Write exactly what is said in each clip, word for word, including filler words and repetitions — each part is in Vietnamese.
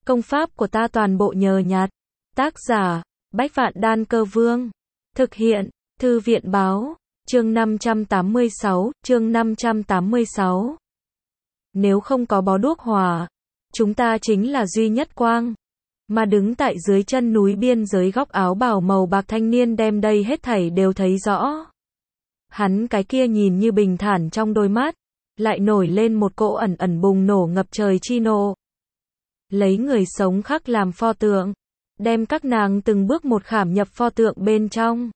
Công pháp của ta toàn bộ nhờ nhặt. Tác giả, Bách Vạn Đan Cơ Vương. Thực hiện, Thư viện Báo. Chương năm trăm tám mươi sáu, chương năm trăm tám mươi sáu. Nếu không có bó đuốc hỏa, chúng ta chính là duy nhất quang. Mà đứng tại dưới chân núi biên giới góc áo bào màu bạc thanh niên đem đây hết thảy đều thấy rõ. Hắn cái kia nhìn như bình thản trong đôi mắt, lại nổi lên một cỗ ẩn ẩn bùng nổ ngập trời chi nộ. Lấy người sống khắc làm pho tượng, đem các nàng từng bước một khảm nhập pho tượng bên trong.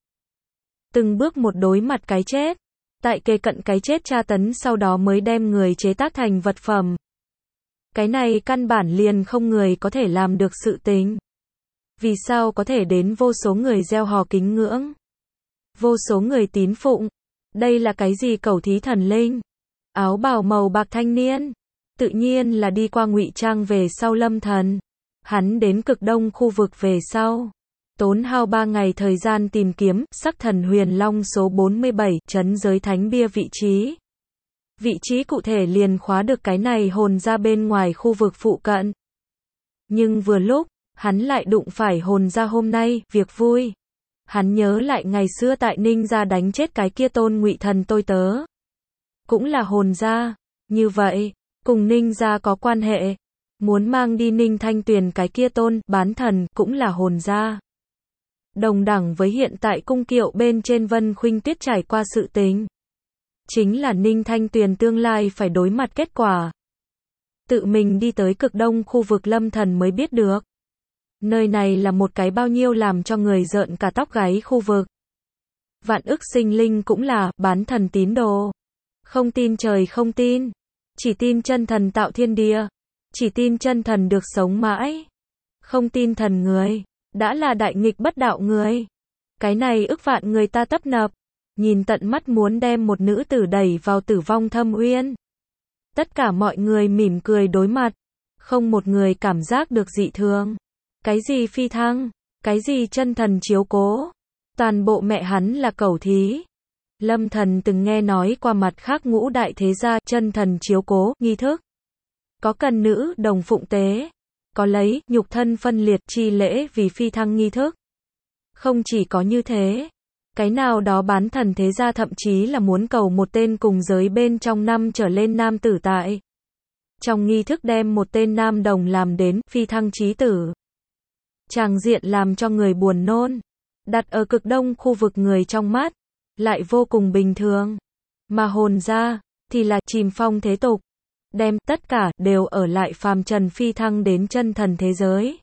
Từng bước một đối mặt cái chết, tại kề cận cái chết tra tấn sau đó mới đem người chế tác thành vật phẩm. Cái này căn bản liền không người có thể làm được sự tình. Vì sao có thể đến vô số người gieo hò kính ngưỡng, vô số người tín phụng? Đây là cái gì cẩu thí thần linh? Áo bào màu bạc thanh niên, tự nhiên là đi qua ngụy trang về sau Lâm Thần. Hắn đến cực đông khu vực về sau, tốn hao ba ngày thời gian tìm kiếm Sắc Thần Huyền Long số bốn mươi bảy, trấn giới thánh bia vị trí. Vị trí cụ thể liền khóa được cái này hồn ra bên ngoài khu vực phụ cận. Nhưng vừa lúc, hắn lại đụng phải hồn ra hôm nay, việc vui. Hắn nhớ lại ngày xưa tại Ninh gia đánh chết cái kia tôn ngụy thần tôi tớ. Cũng là hồn gia, như vậy, cùng Ninh gia có quan hệ. Muốn mang đi Ninh Thanh Tuyền cái kia tôn bán thần cũng là hồn gia. Đồng đẳng với hiện tại cung kiệu bên trên Vân Khuynh Tuyết trải qua sự tình. Chính là Ninh Thanh Tuyền tương lai phải đối mặt kết quả. Tự mình đi tới cực đông khu vực Lâm Thần mới biết được. Nơi này là một cái bao nhiêu làm cho người rợn cả tóc gáy khu vực. Vạn ức sinh linh cũng là bán thần tín đồ. Không tin trời không tin. Chỉ tin chân thần tạo thiên địa. Chỉ tin chân thần được sống mãi. Không tin thần người, đã là đại nghịch bất đạo người. Cái này ức vạn người ta tấp nập. Nhìn tận mắt muốn đem một nữ tử đẩy vào tử vong thâm uyên. Tất cả mọi người mỉm cười đối mặt. Không một người cảm giác được dị thường. Cái gì phi thăng, cái gì chân thần chiếu cố. Toàn bộ mẹ hắn là cẩu thí. Lâm Thần từng nghe nói qua mặt khác ngũ đại thế gia chân thần chiếu cố, nghi thức. Có cần nữ đồng phụng tế. Có lấy nhục thân phân liệt chi lễ vì phi thăng nghi thức. Không chỉ có như thế. Cái nào đó bán thần thế gia thậm chí là muốn cầu một tên cùng giới bên trong năm trở lên nam tử tại. Trong nghi thức đem một tên nam đồng làm đến phi thăng chí tử. Tràng diện làm cho người buồn nôn. Đặt ở cực đông khu vực người trong mắt, lại vô cùng bình thường. Mà hồn ra, thì là chìm phong thế tục. Đem tất cả đều ở lại phàm trần phi thăng đến chân thần thế giới.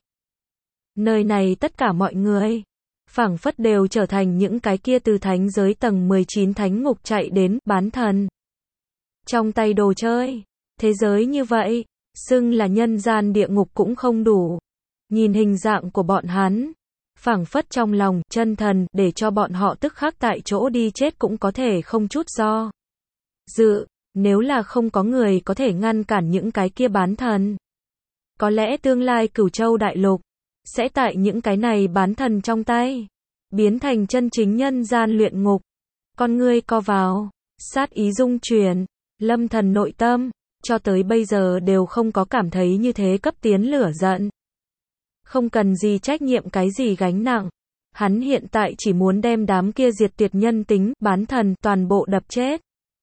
Nơi này tất cả mọi người phảng phất đều trở thành những cái kia từ thánh giới tầng mười chín thánh ngục chạy đến bán thần. Trong tay đồ chơi, thế giới như vậy, xưng là nhân gian địa ngục cũng không đủ. Nhìn hình dạng của bọn hắn, phảng phất trong lòng chân thần để cho bọn họ tức khắc tại chỗ đi chết cũng có thể không chút do dự, nếu là không có người có thể ngăn cản những cái kia bán thần. Có lẽ tương lai Cửu Châu đại lục sẽ tại những cái này bán thần trong tay biến thành chân chính nhân gian luyện ngục. Con ngươi co vào, sát ý dung chuyển, Lâm Thần nội tâm cho tới bây giờ đều không có cảm thấy như thế cấp tiến lửa giận. Không cần gì trách nhiệm cái gì gánh nặng. Hắn hiện tại chỉ muốn đem đám kia diệt tuyệt nhân tính bán thần toàn bộ đập chết.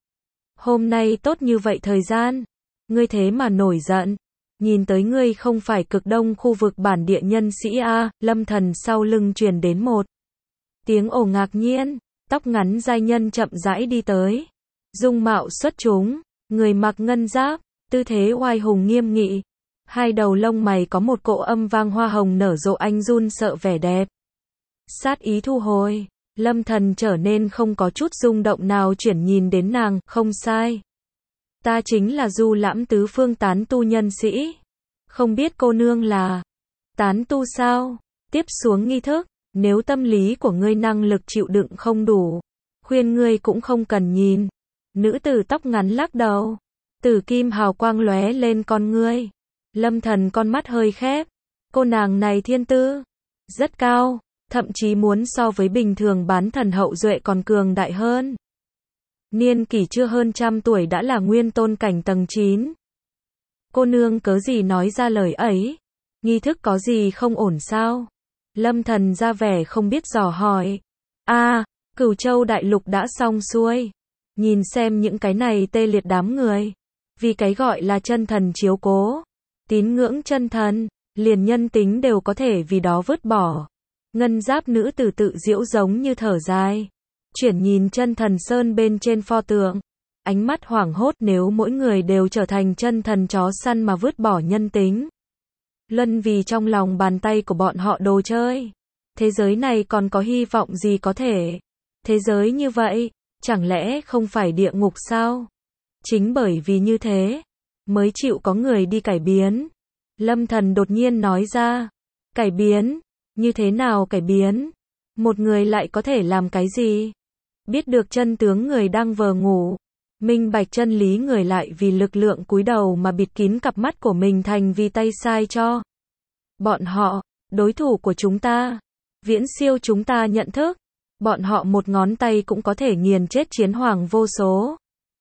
Hôm nay tốt như vậy thời gian, ngươi thế mà nổi giận. Nhìn tới ngươi không phải cực đông khu vực bản địa nhân sĩ a. Lâm Thần sau lưng truyền đến một tiếng ồ ngạc nhiên. Tóc ngắn giai nhân chậm rãi đi tới. Dung mạo xuất chúng, người mặc ngân giáp, tư thế oai hùng nghiêm nghị. Hai đầu lông mày có một cỗ âm vang hoa hồng nở rộ anh run sợ vẻ đẹp. Sát ý thu hồi, Lâm Thần trở nên không có chút rung động nào chuyển nhìn đến nàng, không sai. Ta chính là Du Lãm tứ phương tán tu nhân sĩ. Không biết cô nương là tán tu sao? Tiếp xuống nghi thức, nếu tâm lý của ngươi năng lực chịu đựng không đủ, khuyên ngươi cũng không cần nhìn. Nữ tử tóc ngắn lắc đầu, tử kim hào quang lóe lên con ngươi. Lâm Thần con mắt hơi khép. Cô nàng này thiên tư rất cao, thậm chí muốn so với bình thường bán thần hậu duệ còn cường đại hơn. Niên kỷ chưa hơn trăm tuổi đã là nguyên tôn cảnh tầng chín. Cô nương cớ gì nói ra lời ấy? Nghi thức có gì không ổn sao? Lâm Thần ra vẻ không biết dò hỏi. A, Cửu Châu đại lục đã xong xuôi. Nhìn xem những cái này tê liệt đám người. Vì cái gọi là chân thần chiếu cố. Tín ngưỡng chân thần, liền nhân tính đều có thể vì đó vứt bỏ. Ngân giáp nữ tử tự diễu giống như thở dài. Chuyển nhìn chân thần sơn bên trên pho tượng. Ánh mắt hoảng hốt nếu mỗi người đều trở thành chân thần chó săn mà vứt bỏ nhân tính. Luân vì trong lòng bàn tay của bọn họ đồ chơi. Thế giới này còn có hy vọng gì có thể? Thế giới như vậy, chẳng lẽ không phải địa ngục sao? Chính bởi vì như thế, mới chịu có người đi cải biến. Lâm Thần đột nhiên nói ra. Cải biến? Như thế nào cải biến? Một người lại có thể làm cái gì? Biết được chân tướng người đang vờ ngủ. Minh bạch chân lý người lại vì lực lượng cúi đầu mà bịt kín cặp mắt của mình thành vì tay sai cho. Bọn họ, đối thủ của chúng ta, viễn siêu chúng ta nhận thức. Bọn họ một ngón tay cũng có thể nghiền chết chiến hoàng vô số.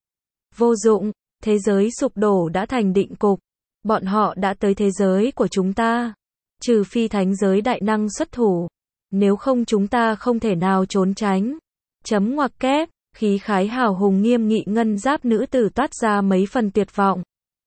Vô dụng, thế giới sụp đổ đã thành định cục. Bọn họ đã tới thế giới của chúng ta. Trừ phi thánh giới đại năng xuất thủ. Nếu không chúng ta không thể nào trốn tránh. Chấm ngoặc kép, khí khái hào hùng nghiêm nghị ngân giáp nữ tử toát ra mấy phần tuyệt vọng.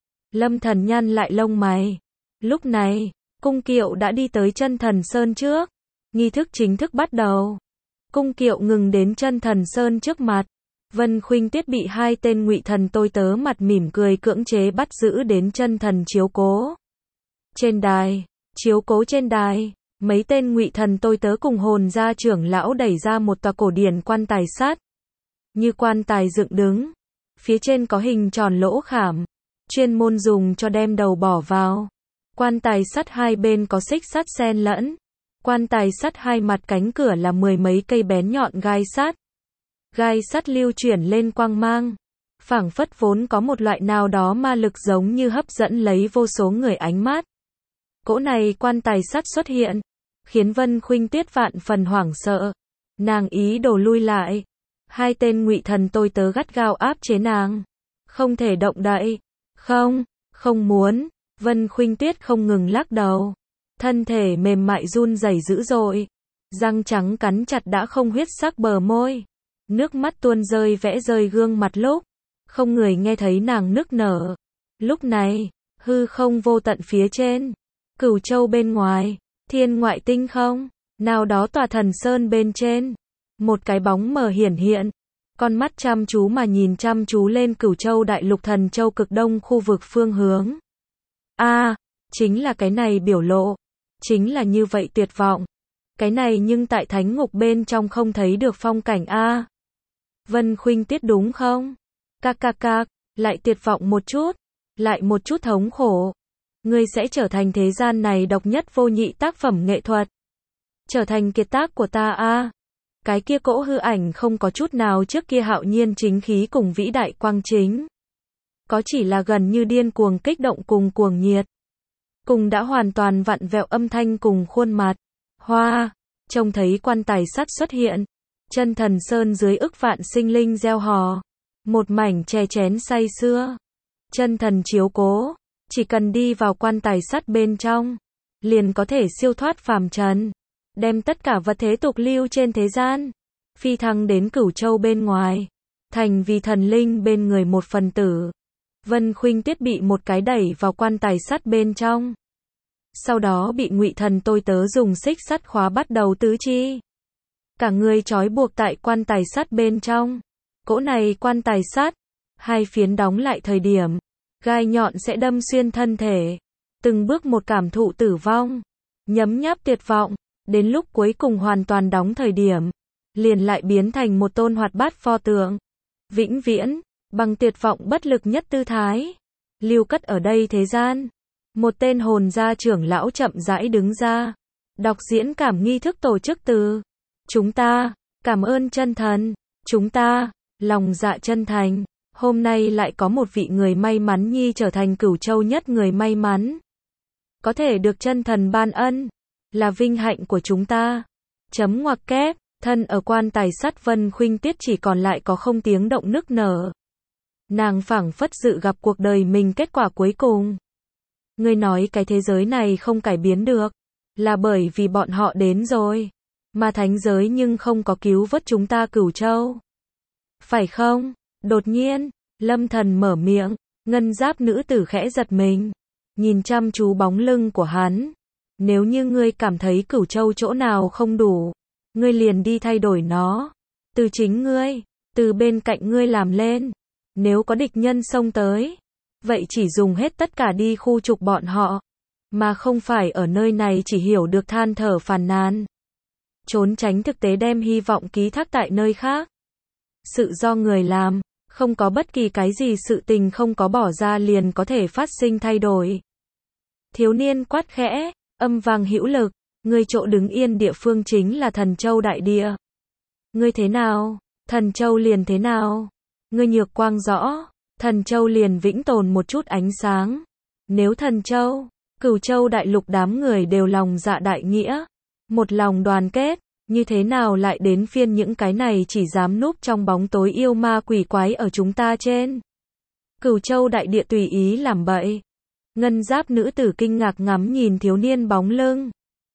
Lâm Thần nhăn lại lông mày. Lúc này, cung kiệu đã đi tới chân thần sơn trước. Nghi thức chính thức bắt đầu. Cung kiệu ngừng đến chân thần sơn trước mặt. Vân Khuynh Tuyết bị hai tên ngụy thần tôi tớ mặt mỉm cười cưỡng chế bắt giữ đến chân thần chiếu cố. Trên đài, chiếu cố trên đài, mấy tên ngụy thần tôi tớ cùng hồn gia trưởng lão đẩy ra một tòa cổ điển quan tài sắt. Như quan tài dựng đứng, phía trên có hình tròn lỗ khảm, chuyên môn dùng cho đem đầu bỏ vào. Quan tài sắt hai bên có xích sắt xen lẫn. Quan tài sắt hai mặt cánh cửa là mười mấy cây bén nhọn gai sắt. Gai sắt lưu chuyển lên quang mang, phảng phất vốn có một loại nào đó ma lực giống như hấp dẫn lấy vô số người ánh mắt. Cỗ này quan tài sắt xuất hiện, khiến Vân Khuynh Tuyết vạn phần hoảng sợ. Nàng ý đồ lui lại. Hai tên ngụy thần tôi tớ gắt gao áp chế nàng. Không thể động đậy. Không, không muốn. Vân Khuynh Tuyết không ngừng lắc đầu. Thân thể mềm mại run rẩy dữ dội. Răng trắng cắn chặt đã không huyết sắc bờ môi. Nước mắt tuôn rơi vẽ rơi gương mặt lúc. Không người nghe thấy nàng nức nở. Lúc này, hư không vô tận phía trên. Cửu Châu bên ngoài. Thiên ngoại tinh không. Nào đó tòa thần sơn bên trên. Một cái bóng mờ hiển hiện. Con mắt chăm chú mà nhìn chăm chú lên Cửu Châu đại lục thần châu cực đông khu vực phương hướng. A, à, chính là cái này biểu lộ. Chính là như vậy tuyệt vọng. Cái này nhưng tại thánh ngục bên trong không thấy được phong cảnh A. À. Vân Khuynh Tuyết đúng không? Cạc cạc cạc, lại tuyệt vọng một chút. Lại một chút thống khổ. Ngươi sẽ trở thành thế gian này độc nhất vô nhị tác phẩm nghệ thuật. Trở thành kiệt tác của ta A. À. Cái kia cỗ hư ảnh không có chút nào trước kia hạo nhiên chính khí cùng vĩ đại quang chính. Có chỉ là gần như điên cuồng kích động cùng cuồng nhiệt. Cùng đã hoàn toàn vặn vẹo âm thanh cùng khuôn mặt. Hoa, trông thấy quan tài sắt xuất hiện. Chân thần sơn dưới ức vạn sinh linh gieo hò. Một mảnh chè chén say sưa. Chân thần chiếu cố. Chỉ cần đi vào quan tài sắt bên trong. Liền có thể siêu thoát phàm trần. Đem tất cả vật thế tục lưu trên thế gian. Phi thăng đến Cửu Châu bên ngoài. Thành vì thần linh bên người một phần tử. Vân Khuynh Tuyết bị một cái đẩy vào quan tài sắt bên trong. Sau đó bị ngụy thần tôi tớ dùng xích sắt khóa bắt đầu tứ chi. Cả người trói buộc tại quan tài sắt bên trong. Cỗ này quan tài sắt, hai phiến đóng lại thời điểm, gai nhọn sẽ đâm xuyên thân thể. Từng bước một cảm thụ tử vong, nhấm nháp tuyệt vọng, đến lúc cuối cùng hoàn toàn đóng thời điểm, liền lại biến thành một tôn hoạt bát pho tượng. Vĩnh viễn, bằng tuyệt vọng bất lực nhất tư thái, lưu cất ở đây thế gian. Một tên hồn gia trưởng lão chậm rãi đứng ra, đọc diễn cảm nghi thức tổ chức từ. Chúng ta, cảm ơn chân thần, chúng ta, lòng dạ chân thành, hôm nay lại có một vị người may mắn nhi trở thành Cửu Châu nhất người may mắn. Có thể được chân thần ban ân, là vinh hạnh của chúng ta. Chấm ngoặc kép, thân ở quan tài sắt Vân Khuynh Tuyết chỉ còn lại có không tiếng động nức nở. Nàng phảng phất dự gặp cuộc đời mình kết quả cuối cùng. Ngươi nói cái thế giới này không cải biến được, là bởi vì bọn họ đến rồi, mà thánh giới nhưng không có cứu vớt chúng ta Cửu Châu. Phải không? Đột nhiên, Lâm Thần mở miệng, ngân giáp nữ tử khẽ giật mình, nhìn chăm chú bóng lưng của hắn. Nếu như ngươi cảm thấy Cửu Châu chỗ nào không đủ, ngươi liền đi thay đổi nó. Từ chính ngươi, từ bên cạnh ngươi làm lên. Nếu có địch nhân xông tới, vậy chỉ dùng hết tất cả đi khu trục bọn họ, mà không phải ở nơi này chỉ hiểu được than thở phàn nàn. Trốn tránh thực tế đem hy vọng ký thác tại nơi khác. Sự do người làm, không có bất kỳ cái gì sự tình không có bỏ ra liền có thể phát sinh thay đổi. Thiếu niên quát khẽ, âm vang hữu lực, ngươi chỗ đứng yên địa phương chính là Thần Châu đại địa. Ngươi thế nào, Thần Châu liền thế nào. Ngươi nhược quang rõ, Thần Châu liền vĩnh tồn một chút ánh sáng. Nếu Thần Châu, Cửu Châu đại lục đám người đều lòng dạ đại nghĩa, một lòng đoàn kết, như thế nào lại đến phiên những cái này chỉ dám núp trong bóng tối yêu ma quỷ quái ở chúng ta trên. Cửu Châu đại địa tùy ý làm bậy. Ngân giáp nữ tử kinh ngạc ngắm nhìn thiếu niên bóng lưng.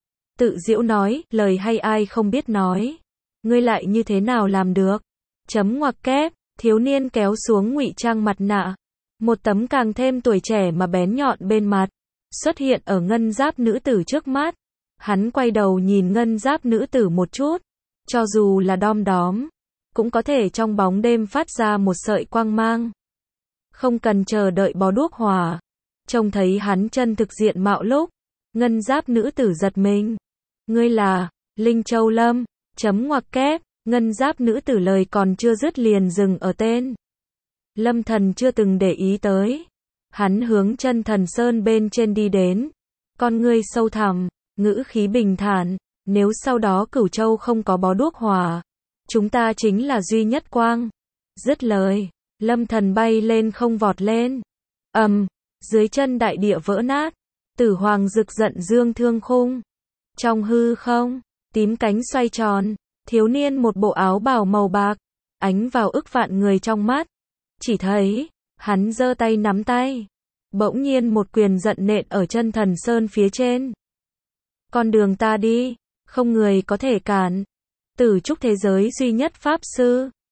Tự giễu nói, lời hay ai không biết nói. Ngươi lại như thế nào làm được? Chấm ngoặc kép, thiếu niên kéo xuống ngụy trang mặt nạ. Một tấm càng thêm tuổi trẻ mà bén nhọn bên mặt, xuất hiện ở ngân giáp nữ tử trước mắt. Hắn quay đầu nhìn ngân giáp nữ tử một chút. Cho dù là đom đóm, cũng có thể trong bóng đêm phát ra một sợi quang mang. Không cần chờ đợi bó đuốc hỏa. Trông thấy hắn chân thực diện mạo lúc, ngân giáp nữ tử giật mình. Ngươi là, Linh Châu Lâm, chấm ngoặc kép, ngân giáp nữ tử lời còn chưa dứt liền dừng ở tên. Lâm Thần chưa từng để ý tới. Hắn hướng chân thần sơn bên trên đi đến. Con ngươi sâu thẳm, ngữ khí bình thản, nếu sau đó Cửu Châu không có bó đuốc hỏa, chúng ta chính là duy nhất quang. Dứt lời, Lâm Thần bay lên không vọt lên. Ầm, um, dưới chân đại địa vỡ nát, Tử Hoàng rực giận dương thương khung. Trong hư không, tím cánh xoay tròn, thiếu niên một bộ áo bào màu bạc, ánh vào ức vạn người trong mắt. Chỉ thấy, hắn giơ tay nắm tay, bỗng nhiên một quyền giận nện ở chân thần sơn phía trên. Con đường ta đi, không người có thể cản. Tử trúc thế giới duy nhất pháp sư.